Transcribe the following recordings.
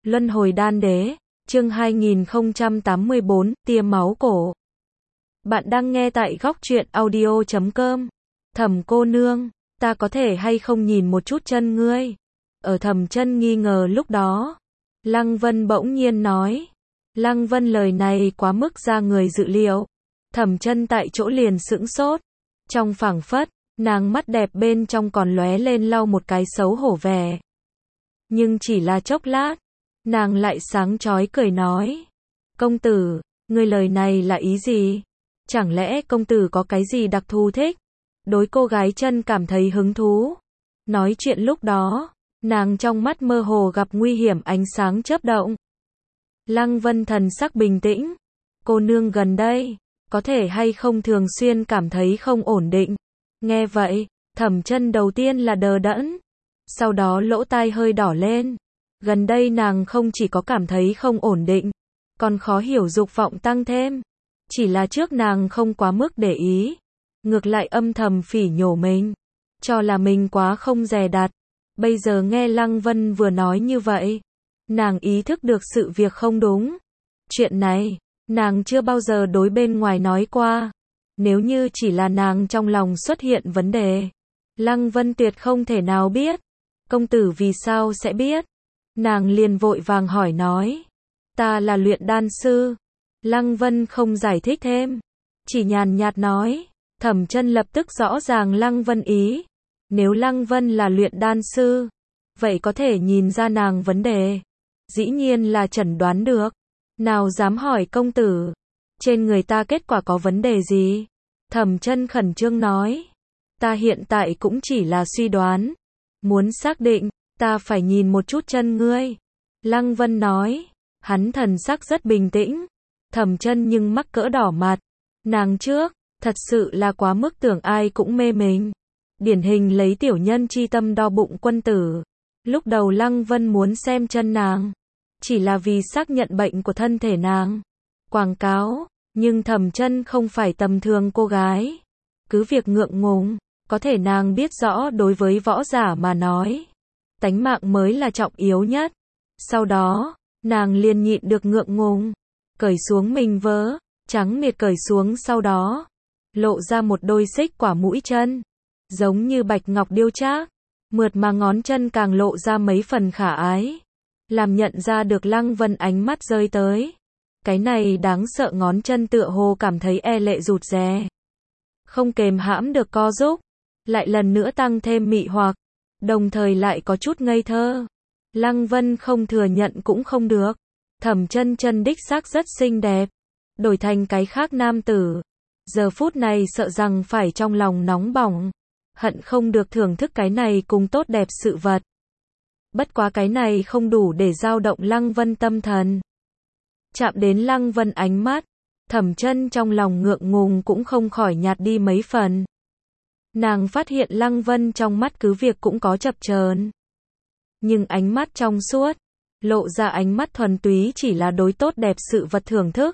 Luân hồi đan đế, chương 2084, tia máu cổ. Bạn đang nghe tại góc truyện audio.com. Thẩm cô nương, ta có thể hay không nhìn một chút chân ngươi? Ở Thẩm Chân nghi ngờ lúc đó, Lăng Vân bỗng nhiên nói. Lăng Vân lời này quá mức ra người dự liệu. Thẩm Chân tại chỗ liền sững sốt. Trong phảng phất, nàng mắt đẹp bên trong còn lóe lên lau một cái xấu hổ vẻ. Nhưng chỉ là chốc lát, nàng lại sáng chói cười nói. Công tử, ngươi lời này là ý gì? Chẳng lẽ công tử có cái gì đặc thù thích? Đối cô gái chân cảm thấy hứng thú. Nói chuyện lúc đó, nàng trong mắt mơ hồ gặp nguy hiểm ánh sáng chớp động. Lăng Vân thần sắc bình tĩnh. Cô nương gần đây, có thể hay không thường xuyên cảm thấy không ổn định? Nghe vậy, Thẩm Chân đầu tiên là đờ đẫn. Sau đó lỗ tai hơi đỏ lên. Gần đây nàng không chỉ có cảm thấy không ổn định, còn khó hiểu dục vọng tăng thêm. Chỉ là trước nàng không quá mức để ý, ngược lại âm thầm phỉ nhổ mình, cho là mình quá không dè dặt. Bây giờ nghe Lăng Vân vừa nói như vậy, nàng ý thức được sự việc không đúng. Chuyện này, nàng chưa bao giờ đối bên ngoài nói qua. Nếu như chỉ là nàng trong lòng xuất hiện vấn đề, Lăng Vân tuyệt không thể nào biết. Công tử vì sao sẽ biết? Nàng liền vội vàng hỏi nói. Ta là luyện đan sư. Lăng Vân không giải thích thêm, chỉ nhàn nhạt nói. Thẩm Chân lập tức rõ ràng Lăng Vân ý. Nếu Lăng Vân là luyện đan sư, vậy có thể nhìn ra nàng vấn đề. Dĩ nhiên là chẩn đoán được. Nào dám hỏi công tử, trên người ta kết quả có vấn đề gì? Thẩm Chân khẩn trương nói. Ta hiện tại cũng chỉ là suy đoán. Muốn xác định, ta phải nhìn một chút chân ngươi. Lăng Vân nói. Hắn thần sắc rất bình tĩnh. Thẩm Chân nhưng mắc cỡ đỏ mặt. Nàng trước, thật sự là quá mức tưởng ai cũng mê mình. Điển hình lấy tiểu nhân chi tâm đo bụng quân tử. Lúc đầu Lăng Vân muốn xem chân nàng, chỉ là vì xác nhận bệnh của thân thể nàng. Quảng cáo, nhưng Thẩm Chân không phải tầm thường cô gái. Cứ việc ngượng ngùng, có thể nàng biết rõ đối với võ giả mà nói, tánh mạng mới là trọng yếu nhất. Sau đó, nàng liền nhịn được ngượng ngùng, cởi xuống mình vớ, trắng miệt cởi xuống sau đó, lộ ra một đôi xích quả mũi chân, giống như bạch ngọc điêu trác, mượt mà ngón chân càng lộ ra mấy phần khả ái, làm nhận ra được Lăng Vân ánh mắt rơi tới. Cái này đáng sợ ngón chân tựa hồ cảm thấy e lệ rụt rè, không kềm hãm được co rúm, lại lần nữa tăng thêm mị hoặc, đồng thời lại có chút ngây thơ. Lăng Vân không thừa nhận cũng không được. Thẩm Chân chân đích xác rất xinh đẹp. Đổi thành cái khác nam tử, giờ phút này sợ rằng phải trong lòng nóng bỏng, hận không được thưởng thức cái này cùng tốt đẹp sự vật. Bất quá cái này không đủ để dao động Lăng Vân tâm thần. Chạm đến Lăng Vân ánh mắt, Thẩm Chân trong lòng ngượng ngùng cũng không khỏi nhạt đi mấy phần. Nàng phát hiện Lăng Vân trong mắt cứ việc cũng có chập chờn, nhưng ánh mắt trong suốt, lộ ra ánh mắt thuần túy chỉ là đối tốt đẹp sự vật thưởng thức.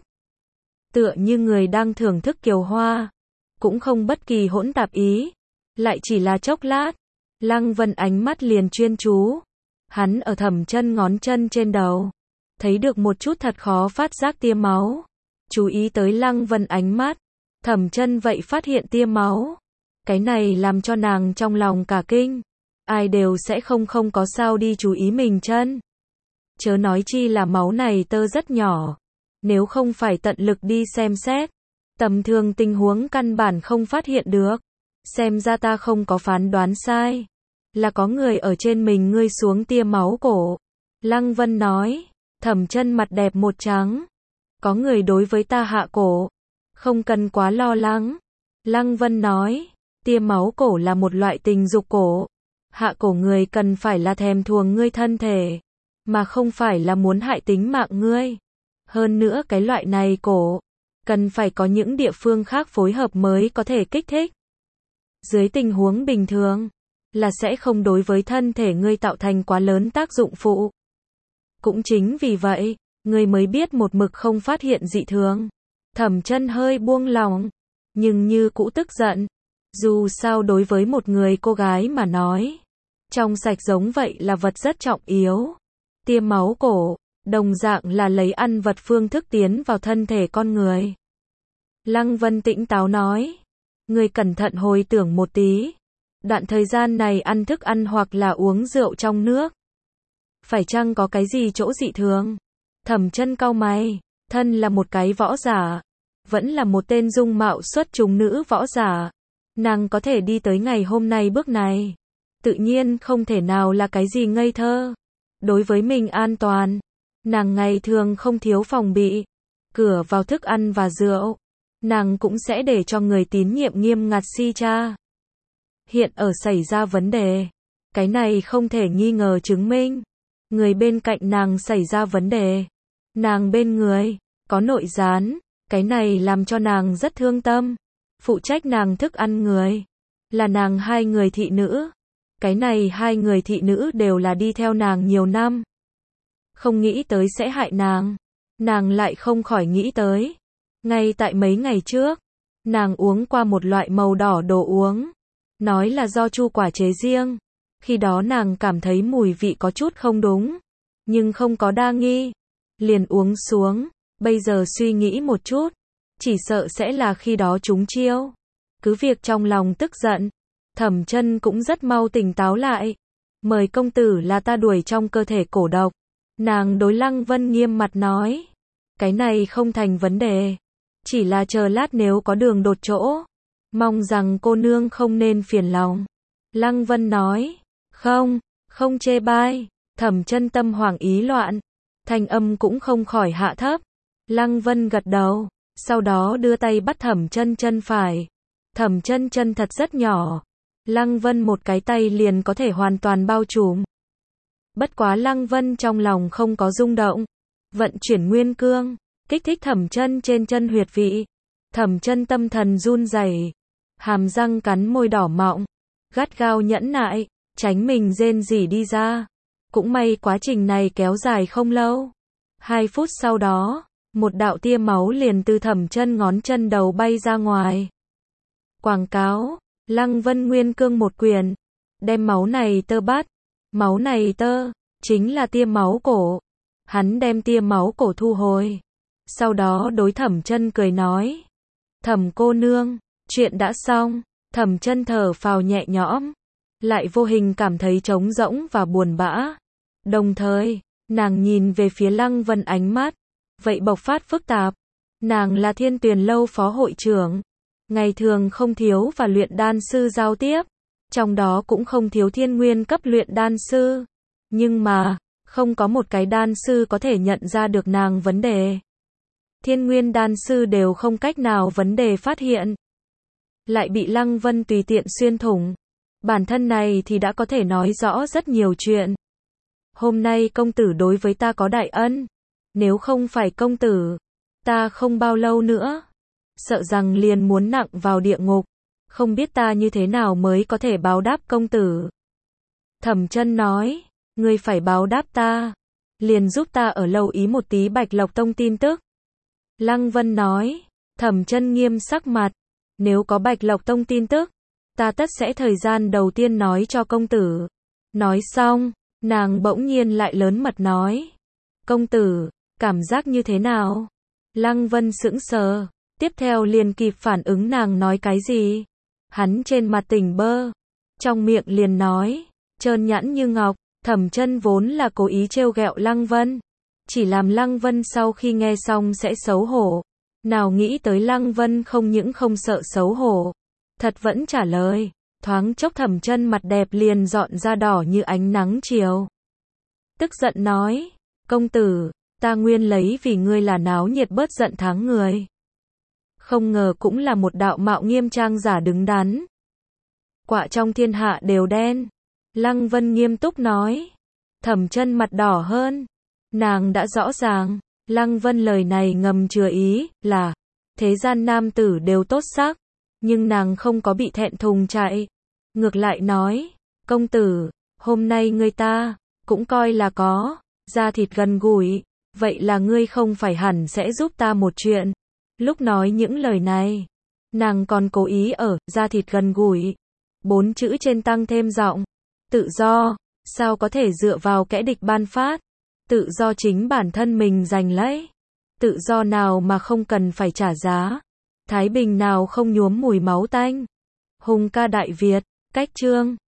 Tựa như người đang thưởng thức kiều hoa, cũng không bất kỳ hỗn tạp ý. Lại chỉ là chốc lát, Lăng Vân ánh mắt liền chuyên chú. Hắn ở Thẩm Chân ngón chân trên đầu, thấy được một chút thật khó phát giác tia máu. Chú ý tới Lăng Vân ánh mắt, Thẩm Chân vậy phát hiện tia máu. Cái này làm cho nàng trong lòng cả kinh. Ai đều sẽ không có sao đi chú ý mình chân. Chớ nói chi là máu này tơ rất nhỏ. Nếu không phải tận lực đi xem xét, tầm thường tình huống căn bản không phát hiện được. Xem ra ta không có phán đoán sai, là có người ở trên mình ngươi xuống tia máu cổ. Lăng Vân nói. Thẩm Chân mặt đẹp một trắng. Có người đối với ta hạ cổ, không cần quá lo lắng. Lăng Vân nói. Tia máu cổ là một loại tình dục cổ. Hạ cổ người cần phải là thèm thuồng ngươi thân thể, mà không phải là muốn hại tính mạng ngươi. Hơn nữa cái loại này cổ, cần phải có những địa phương khác phối hợp mới có thể kích thích. Dưới tình huống bình thường, là sẽ không đối với thân thể ngươi tạo thành quá lớn tác dụng phụ. Cũng chính vì vậy, ngươi mới biết một mực không phát hiện dị thường. Thẩm Chân hơi buông lòng, nhưng như cũ tức giận. Dù sao đối với một người cô gái mà nói, trong sạch giống vậy là vật rất trọng yếu. Tia máu cổ, đồng dạng là lấy ăn vật phương thức tiến vào thân thể con người. Lăng Vân tỉnh táo nói, ngươi cẩn thận hồi tưởng một tí, đoạn thời gian này ăn thức ăn hoặc là uống rượu trong nước, phải chăng có cái gì chỗ dị thường? Thẩm Chân cau mày, thân là một cái võ giả, vẫn là một tên dung mạo xuất chúng nữ võ giả, nàng có thể đi tới ngày hôm nay bước này, tự nhiên không thể nào là cái gì ngây thơ. Đối với mình an toàn, nàng ngày thường không thiếu phòng bị, cửa vào thức ăn và rượu, nàng cũng sẽ để cho người tín nhiệm nghiêm ngặt si tra. Hiện ở xảy ra vấn đề, cái này không thể nghi ngờ chứng minh, người bên cạnh nàng xảy ra vấn đề, nàng bên người có nội gián, cái này làm cho nàng rất thương tâm. Phụ trách nàng thức ăn người là nàng 2 người thị nữ, cái này 2 người thị nữ đều là đi theo nàng nhiều năm, không nghĩ tới sẽ hại nàng lại không khỏi nghĩ tới. Ngay tại mấy ngày trước, nàng uống qua một loại màu đỏ đồ uống, nói là do chu quả chế riêng, khi đó nàng cảm thấy mùi vị có chút không đúng, nhưng không có đa nghi, liền uống xuống, bây giờ suy nghĩ một chút, chỉ sợ sẽ là khi đó trúng chiêu. Cứ việc trong lòng tức giận, Thẩm Chân cũng rất mau tỉnh táo lại. Mời công tử là ta đuổi trong cơ thể cổ độc. Nàng đối Lăng Vân nghiêm mặt nói, cái này không thành vấn đề, chỉ là chờ lát nếu có đường đột chỗ, mong rằng cô nương không nên phiền lòng. Lăng Vân nói, không chê bai. Thẩm Chân tâm hoảng ý loạn, thanh âm cũng không khỏi hạ thấp. Lăng Vân gật đầu, sau đó đưa tay bắt Thẩm Chân chân phải. Thẩm Chân chân thật rất nhỏ, Lăng Vân một cái tay liền có thể hoàn toàn bao trùm. Bất quá Lăng Vân trong lòng không có rung động, vận chuyển nguyên cương, kích thích Thẩm Chân trên chân huyệt vị. Thẩm Chân tâm thần run rẩy, hàm răng cắn môi đỏ mọng, gắt gao nhẫn nại, tránh mình rên rỉ đi ra. Cũng may quá trình này kéo dài không lâu. 2 phút sau đó, một đạo tia máu liền từ Thẩm Chân ngón chân đầu bay ra ngoài. Quảng cáo, Lăng Vân nguyên cương một quyền, đem máu này tơ bắt. Máu này tơ, chính là tia máu cổ. Hắn đem tia máu cổ thu hồi. Sau đó đối Thẩm Chân cười nói, Thẩm cô nương, chuyện đã xong. Thẩm Chân thở phào nhẹ nhõm, lại vô hình cảm thấy trống rỗng và buồn bã. Đồng thời, nàng nhìn về phía Lăng Vân ánh mắt, vậy bộc phát phức tạp. Nàng là Thiên Tuyền Lâu phó hội trưởng, ngày thường không thiếu và luyện đan sư giao tiếp, trong đó cũng không thiếu thiên nguyên cấp luyện đan sư. Nhưng mà, không có một cái đan sư có thể nhận ra được nàng vấn đề. Thiên nguyên đan sư đều không cách nào vấn đề phát hiện. Lại bị Lăng Vân tùy tiện xuyên thủng. Bản thân này thì đã có thể nói rõ rất nhiều chuyện. Hôm nay công tử đối với ta có đại ân. Nếu không phải công tử, ta không bao lâu nữa, sợ rằng liền muốn nặng vào địa ngục. Không biết ta như thế nào mới có thể báo đáp công tử. Thẩm Chân nói, ngươi phải báo đáp ta, liền giúp ta ở lâu ý một tí Bạch Lộc Tông tin tức. Lăng Vân nói, Thẩm Chân nghiêm sắc mặt, nếu có Bạch Lộc Tông tin tức, ta tất sẽ thời gian đầu tiên nói cho công tử. Nói xong, nàng bỗng nhiên lại lớn mật nói, công tử, cảm giác như thế nào? Lăng Vân sững sờ, tiếp theo liền kịp phản ứng nàng nói cái gì. Hắn trên mặt tỉnh bơ, trong miệng liền nói, trơn nhẵn như ngọc. Thẩm Chân vốn là cố ý trêu ghẹo Lăng Vân, chỉ làm Lăng Vân sau khi nghe xong sẽ xấu hổ. Nào nghĩ tới Lăng Vân không những không sợ xấu hổ, thật vẫn trả lời. Thoáng chốc Thẩm Chân mặt đẹp liền dọn ra đỏ như ánh nắng chiều. Tức giận nói, công tử, ta nguyên lấy vì ngươi là náo nhiệt bớt giận thắng người. Không ngờ cũng là một đạo mạo nghiêm trang giả đứng đắn. Quả trong thiên hạ đều đen. Lăng Vân nghiêm túc nói. Thẩm Chân mặt đỏ hơn. Nàng đã rõ ràng, Lăng Vân lời này ngầm chứa ý là thế gian nam tử đều tốt sắc, nhưng nàng không có bị thẹn thùng chạy. Ngược lại nói, công tử, hôm nay ngươi ta cũng coi là có da thịt gần gũi, vậy là ngươi không phải hẳn sẽ giúp ta một chuyện. Lúc nói những lời này, nàng còn cố ý ở da thịt gần gũi 4 chữ trên tăng thêm giọng. Tự do, sao có thể dựa vào kẻ địch ban phát. Tự do chính bản thân mình giành lấy. Tự do nào mà không cần phải trả giá. Thái bình nào không nhuốm mùi máu tanh. Hùng ca Đại Việt, cách chương